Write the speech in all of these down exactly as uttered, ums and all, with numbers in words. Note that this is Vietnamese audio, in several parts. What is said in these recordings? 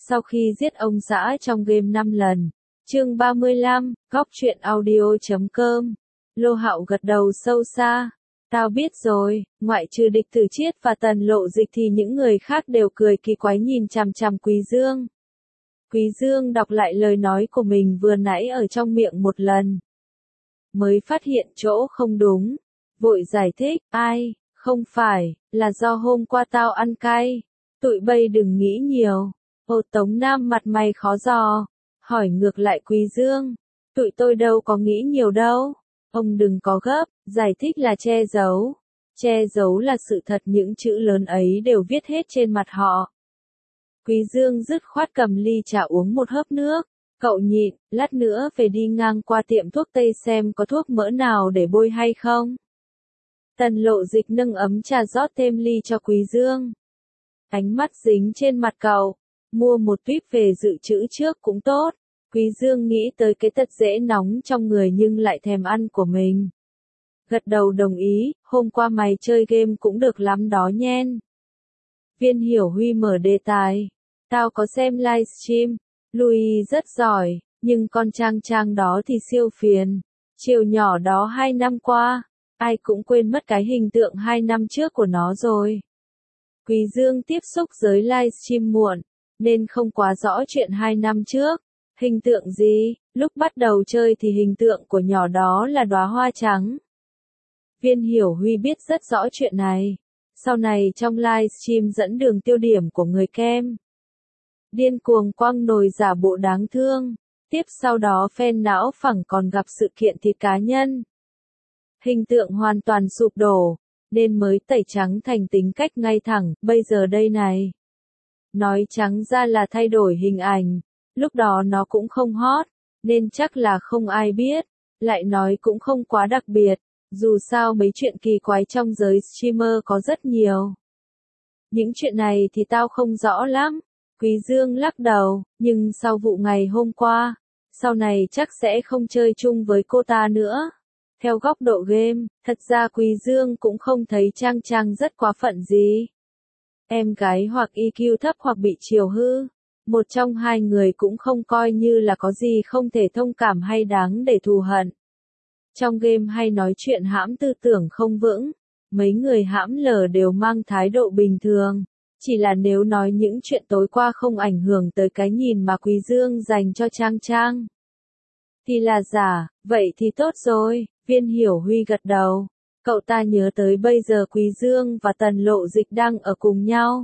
sau khi giết ông xã trong game năm lần. Chương ba mươi lăm, góc truyện audio chấm com. Lô Hạo gật đầu sâu xa. Tao biết rồi, ngoại trừ địch tử chiết và Tần Lộ Dịch thì những người khác đều cười kỳ quái nhìn chằm chằm Quý Dương. Quý Dương đọc lại lời nói của mình vừa nãy ở trong miệng một lần. Mới phát hiện chỗ không đúng. Vội giải thích, ai, không phải, là do hôm qua tao ăn cay. Tụi bay đừng nghĩ nhiều. Ô Tống Nam mặt mày khó dò. Hỏi ngược lại Quý Dương. Tụi tôi đâu có nghĩ nhiều đâu. Ông đừng có gấp, giải thích là che giấu. Che giấu là sự thật, những chữ lớn ấy đều viết hết trên mặt họ. Quý Dương dứt khoát cầm ly trà uống một hớp nước. Cậu nhịn, lát nữa về đi ngang qua tiệm thuốc Tây xem có thuốc mỡ nào để bôi hay không. Tần Lộ Dịch nâng ấm trà rót thêm ly cho Quý Dương. Ánh mắt dính trên mặt cậu. Mua một tuyếp về dự trữ trước cũng tốt. Quý Dương nghĩ tới cái tật dễ nóng trong người nhưng lại thèm ăn của mình. Gật đầu đồng ý, hôm qua mày chơi game cũng được lắm đó nhen. Viên Hiểu Huy mở đề tài. Tao có xem livestream, Louis rất giỏi, nhưng con Trang Trang đó thì siêu phiền. Chiều nhỏ đó hai năm qua, ai cũng quên mất cái hình tượng hai năm trước của nó rồi. Quý Dương tiếp xúc giới livestream muộn, nên không quá rõ chuyện hai năm trước. Hình tượng gì? Lúc bắt đầu chơi thì hình tượng của nhỏ đó là đóa hoa trắng. Viên Hiểu Huy biết rất rõ chuyện này. Sau này trong livestream dẫn đường tiêu điểm của người kem. Điên cuồng quăng nồi giả bộ đáng thương. Tiếp sau đó fan não phẳng còn gặp sự kiện thịt cá nhân. Hình tượng hoàn toàn sụp đổ, nên mới tẩy trắng thành tính cách ngay thẳng, bây giờ đây này. Nói trắng ra là thay đổi hình ảnh. Lúc đó nó cũng không hot, nên chắc là không ai biết. Lại nói cũng không quá đặc biệt. Dù sao mấy chuyện kỳ quái trong giới streamer có rất nhiều. Những chuyện này thì tao không rõ lắm. Quý Dương lắc đầu, nhưng sau vụ ngày hôm qua, sau này chắc sẽ không chơi chung với cô ta nữa. Theo góc độ game, thật ra Quý Dương cũng không thấy Trang Trang rất quá phận gì. Em gái hoặc i kiu thấp hoặc bị chiều hư. Một trong hai người cũng không coi như là có gì không thể thông cảm hay đáng để thù hận. Trong game hay nói chuyện hãm tư tưởng không vững, mấy người hãm lờ đều mang thái độ bình thường. Chỉ là nếu nói những chuyện tối qua không ảnh hưởng tới cái nhìn mà Quý Dương dành cho Trang Trang thì là giả, vậy thì tốt rồi. Viên Hiểu Huy gật đầu. Cậu ta nhớ tới bây giờ Quý Dương và Tần Lộ Dịch đang ở cùng nhau.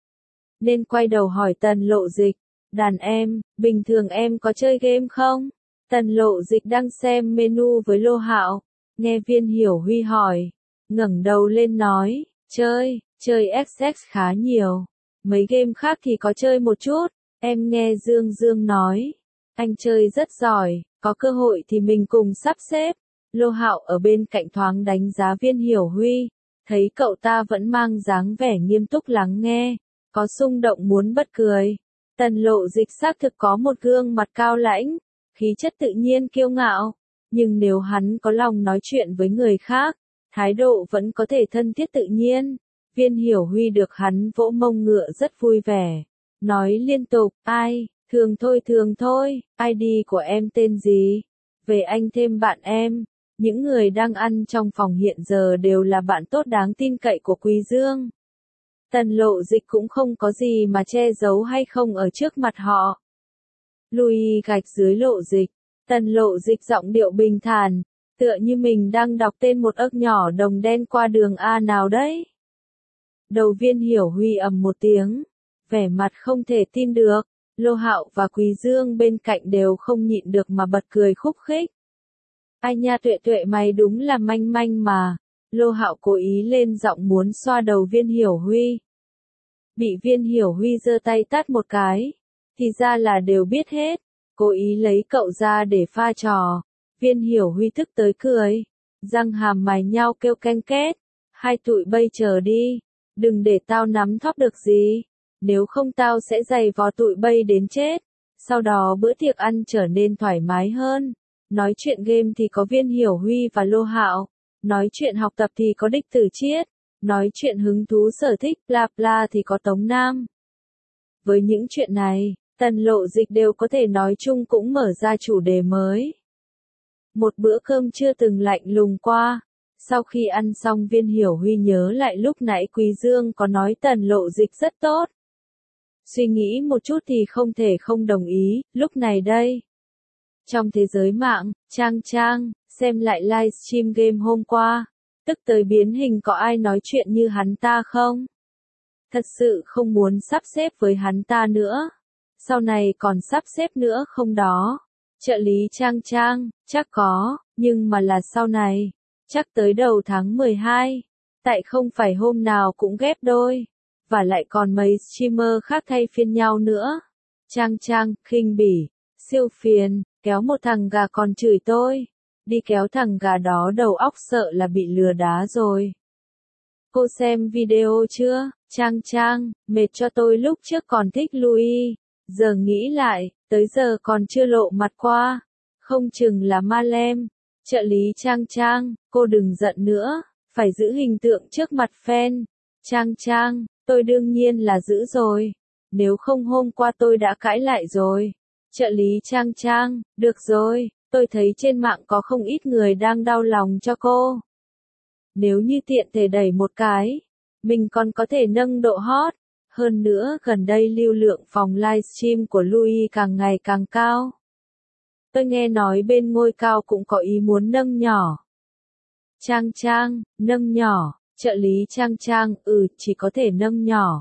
Nên quay đầu hỏi Tần Lộ Dịch, đàn em, bình thường em có chơi game không? Tần Lộ Dịch đang xem menu với Lô Hạo, nghe Viên Hiểu Huy hỏi, ngẩng đầu lên nói, chơi, chơi ép ích khá nhiều, mấy game khác thì có chơi một chút, em nghe Dương Dương nói, anh chơi rất giỏi, có cơ hội thì mình cùng sắp xếp. Lô Hạo ở bên cạnh thoáng đánh giá Viên Hiểu Huy, thấy cậu ta vẫn mang dáng vẻ nghiêm túc lắng nghe, có xung động muốn bật cười. Tần Lộ Dịch xác thực có một gương mặt cao lãnh, khí chất tự nhiên kiêu ngạo, nhưng nếu hắn có lòng nói chuyện với người khác, thái độ vẫn có thể thân thiết tự nhiên. Viên Hiểu Huy được hắn vỗ mông ngựa rất vui vẻ, nói liên tục, ai, thường thôi thường thôi, i đê của em tên gì? Về anh thêm bạn em. Những người đang ăn trong phòng hiện giờ đều là bạn tốt đáng tin cậy của Quý Dương. Tần Lộ Dịch cũng không có gì mà che giấu hay không ở trước mặt họ. Louis gạch dưới Lộ Dịch. Tần Lộ Dịch giọng điệu bình thản, tựa như mình đang đọc tên một ấp nhỏ đồng đen qua đường A nào đấy. Đầu Viên Hiểu Huy ầm một tiếng, vẻ mặt không thể tin được. Lô Hạo và Quý Dương bên cạnh đều không nhịn được mà bật cười khúc khích. Ai nha Tuệ Tuệ mày đúng là manh manh mà. Lô Hạo cố ý lên giọng muốn xoa đầu Viên Hiểu Huy. Bị Viên Hiểu Huy giơ tay tát một cái. Thì ra là đều biết hết. Cố ý lấy cậu ra để pha trò. Viên Hiểu Huy tức tới cười. Răng hàm mài nhau kêu canh két. Hai tụi bây chờ đi. Đừng để tao nắm thóp được gì. Nếu không tao sẽ giày vò tụi bây đến chết. Sau đó bữa tiệc ăn trở nên thoải mái hơn. Nói chuyện game thì có Viên Hiểu Huy và Lô Hạo. Nói chuyện học tập thì có Địch Tử Chiết. Nói chuyện hứng thú sở thích bla bla thì có Tống Nam. Với những chuyện này, Tần Lộ Dịch đều có thể nói chung cũng mở ra chủ đề mới. Một bữa cơm chưa từng lạnh lùng qua. Sau khi ăn xong Viên Hiểu Huy nhớ lại lúc nãy Quý Dương có nói Tần Lộ Dịch rất tốt. Suy nghĩ một chút thì không thể không đồng ý, lúc này đây. Trong thế giới mạng, Trang Trang, xem lại livestream game hôm qua, tức tới biến hình có ai nói chuyện như hắn ta không? Thật sự không muốn sắp xếp với hắn ta nữa. Sau này còn sắp xếp nữa không đó? Trợ lý Trang Trang, chắc có, nhưng mà là sau này. Chắc tới đầu tháng mười hai. Tại không phải hôm nào cũng ghép đôi. Và lại còn mấy streamer khác thay phiên nhau nữa. Trang Trang, khinh bỉ, siêu phiền, kéo một thằng gà còn chửi tôi. Đi kéo thằng gà đó đầu óc sợ là bị lừa đá rồi. Cô xem video chưa? Trang Trang, mệt cho tôi lúc trước còn thích Louis. Giờ nghĩ lại, tới giờ còn chưa lộ mặt qua. Không chừng là ma lem. Trợ lý Trang Trang, cô đừng giận nữa. Phải giữ hình tượng trước mặt fan. Trang Trang, tôi đương nhiên là giữ rồi. Nếu không hôm qua tôi đã cãi lại rồi. Trợ lý Trang Trang, được rồi, tôi thấy trên mạng có không ít người đang đau lòng cho cô. Nếu như tiện thể đẩy một cái, mình còn có thể nâng độ hot. Hơn nữa gần đây lưu lượng phòng livestream của Louis càng ngày càng cao. Tôi nghe nói bên ngôi cao cũng có ý muốn nâng nhỏ. Trang Trang, nâng nhỏ, trợ lý Trang Trang, ừ, chỉ có thể nâng nhỏ.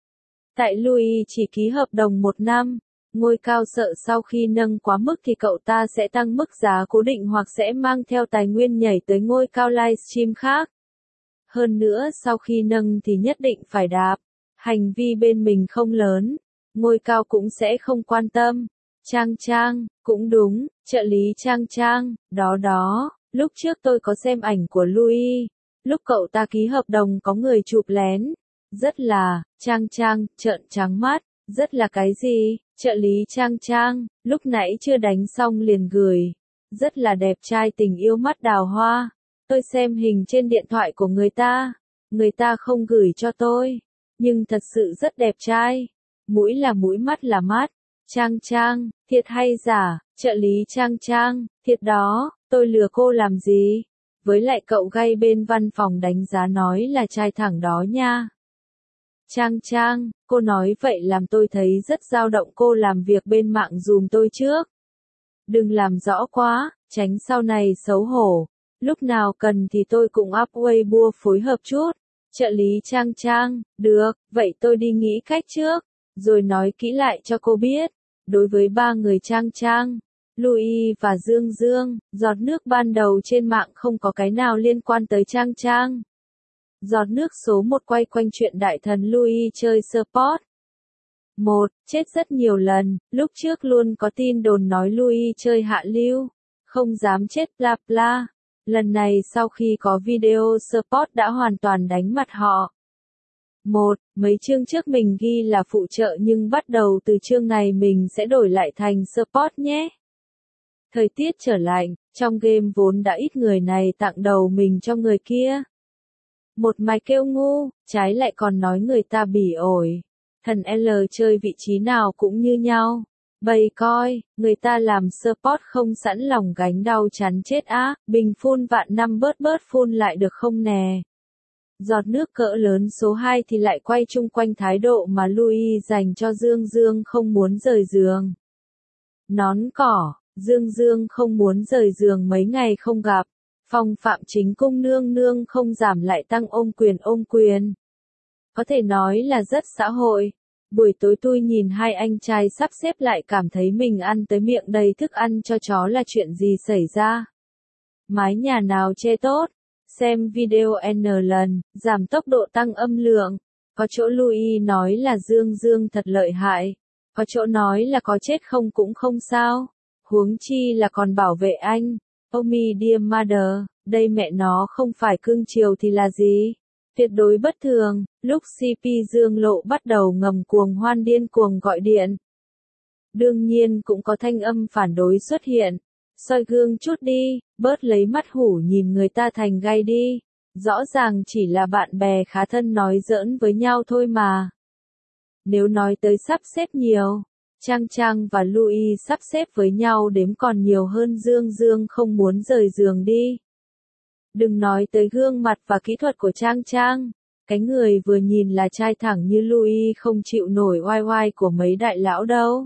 Tại Louis chỉ ký hợp đồng một năm, ngôi cao sợ sau khi nâng quá mức thì cậu ta sẽ tăng mức giá cố định hoặc sẽ mang theo tài nguyên nhảy tới ngôi cao livestream khác. Hơn nữa sau khi nâng thì nhất định phải đạp. Hành vi bên mình không lớn, ngôi cao cũng sẽ không quan tâm. Trang Trang, cũng đúng, trợ lý Trang Trang, đó đó, lúc trước tôi có xem ảnh của Louis, lúc cậu ta ký hợp đồng có người chụp lén. Rất là, Trang Trang, trợn trắng mắt, rất là cái gì, trợ lý Trang Trang, lúc nãy chưa đánh xong liền gửi. Rất là đẹp trai tình yêu mắt đào hoa. Tôi xem hình trên điện thoại của người ta, người ta không gửi cho tôi. Nhưng thật sự rất đẹp trai. Mũi là mũi, mắt là mắt. Trang Trang, thiệt hay giả? Trợ lý Trang Trang, thiệt đó, tôi lừa cô làm gì? Với lại cậu gay bên văn phòng đánh giá nói là trai thẳng đó nha. Trang Trang, cô nói vậy làm tôi thấy rất dao động, cô làm việc bên mạng dùm tôi trước. Đừng làm rõ quá, tránh sau này xấu hổ. Lúc nào cần thì tôi cũng up Weibo phối hợp chút. Trợ lý Trang Trang, được, vậy tôi đi nghĩ cách trước, rồi nói kỹ lại cho cô biết. Đối với ba người Trang Trang, Louis và Dương Dương, giọt nước ban đầu trên mạng không có cái nào liên quan tới Trang Trang. Giọt nước số một quay quanh chuyện đại thần Louis chơi support. một. Chết rất nhiều lần, lúc trước luôn có tin đồn nói Louis chơi hạ lưu, không dám chết bla bla. Lần này sau khi có video support đã hoàn toàn đánh mặt họ. một. Mấy chương trước mình ghi là phụ trợ nhưng bắt đầu từ chương này mình sẽ đổi lại thành support nhé. Thời tiết trở lạnh, trong game vốn đã ít người này tặng đầu mình cho người kia. Một mày kêu ngu, trái lại còn nói người ta bỉ ổi. Thần L chơi vị trí nào cũng như nhau. Bày coi, người ta làm support không sẵn lòng gánh đau chắn chết á, bình phun vạn năm bớt bớt phun lại được không nè. Giọt nước cỡ lớn số hai thì lại quay chung quanh thái độ mà Louis dành cho Dương Dương không muốn rời giường. Nón cỏ, Dương Dương không muốn rời giường mấy ngày không gặp. Phong phạm chính cung nương nương không giảm lại tăng ôm quyền ôm quyền. Có thể nói là rất xã hội. Buổi tối tôi nhìn hai anh trai sắp xếp lại cảm thấy mình ăn tới miệng đầy thức ăn cho chó là chuyện gì xảy ra. Mái nhà nào chê tốt. Xem video N lần, giảm tốc độ tăng âm lượng. Có chỗ Louis nói là Dương Dương thật lợi hại. Có chỗ nói là có chết không cũng không sao. Huống chi là còn bảo vệ anh. Oh my dear mother, đây mẹ nó không phải cưng chiều thì là gì? Tuyệt đối bất thường, lúc xê pê Dương Lộ bắt đầu ngầm cuồng hoan điên cuồng gọi điện. Đương nhiên cũng có thanh âm phản đối xuất hiện. Soi gương chút đi, bớt lấy mắt hủ nhìn người ta thành gay đi. Rõ ràng chỉ là bạn bè khá thân nói giỡn với nhau thôi mà. Nếu nói tới sắp xếp nhiều, Trang Trang và Louis sắp xếp với nhau đếm còn nhiều hơn Dương Dương không muốn rời giường đi. Đừng nói tới gương mặt và kỹ thuật của Trang Trang. Cái người vừa nhìn là trai thẳng như Louis không chịu nổi oai oai của mấy đại lão đâu.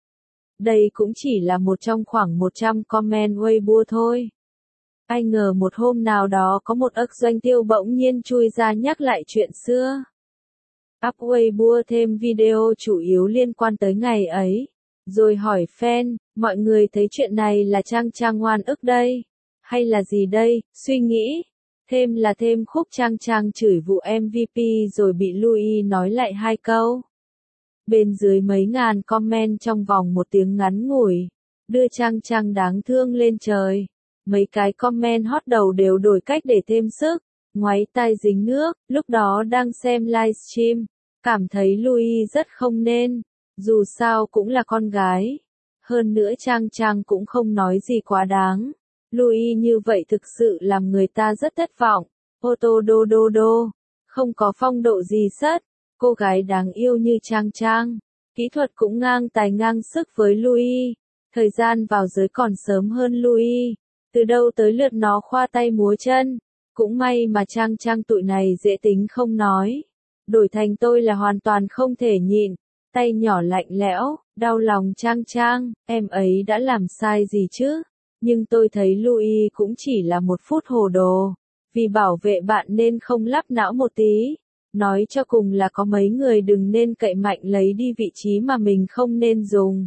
Đây cũng chỉ là một trong khoảng một trăm comment Weibo thôi. Ai ngờ một hôm nào đó có một ức doanh tiêu bỗng nhiên chui ra nhắc lại chuyện xưa. Up Weibo thêm video chủ yếu liên quan tới ngày ấy. Rồi hỏi fan, mọi người thấy chuyện này là Trang Trang oan ức đây? Hay là gì đây? Suy nghĩ. Thêm là thêm khúc Trang Trang chửi vụ em vê pê rồi bị Louis nói lại hai câu. Bên dưới mấy ngàn comment trong vòng một tiếng ngắn ngủi. Đưa Trang Trang đáng thương lên trời. Mấy cái comment hot đầu đều đổi cách để thêm sức. Ngoáy tai dính nước, lúc đó đang xem livestream. Cảm thấy Louis rất không nên. Dù sao cũng là con gái. Hơn nữa Trang Trang cũng không nói gì quá đáng. Louis như vậy thực sự làm người ta rất thất vọng. Ô tô đô đô đô. Không có phong độ gì sất. Cô gái đáng yêu như Trang Trang. Kỹ thuật cũng ngang tài ngang sức với Louis. Thời gian vào giới còn sớm hơn Louis. Từ đâu tới lượt nó khoa tay múa chân. Cũng may mà Trang Trang tụi này dễ tính không nói. Đổi thành tôi là hoàn toàn không thể nhịn. Tay nhỏ lạnh lẽo, đau lòng Trang Trang, em ấy đã làm sai gì chứ? Nhưng tôi thấy Louis cũng chỉ là một phút hồ đồ. Vì bảo vệ bạn nên không lắp não một tí. Nói cho cùng là có mấy người đừng nên cậy mạnh lấy đi vị trí mà mình không nên dùng.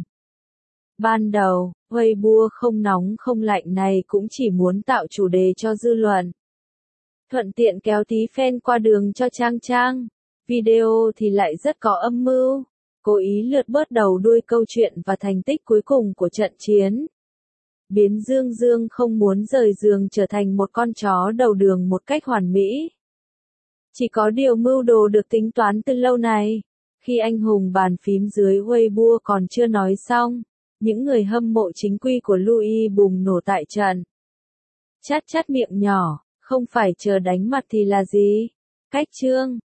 Ban đầu, Weibo không nóng không lạnh này cũng chỉ muốn tạo chủ đề cho dư luận. Thuận tiện kéo tí fan qua đường cho Trang Trang. Video thì lại rất có âm mưu. Cố ý lượt bớt đầu đuôi câu chuyện và thành tích cuối cùng của trận chiến. Biến Dương Dương không muốn rời giường trở thành một con chó đầu đường một cách hoàn mỹ. Chỉ có điều mưu đồ được tính toán từ lâu này. Khi anh hùng bàn phím dưới Weibo còn chưa nói xong, những người hâm mộ chính quy của Louis bùng nổ tại trận. Chát chát miệng nhỏ, không phải chờ đánh mặt thì là gì? Cách chương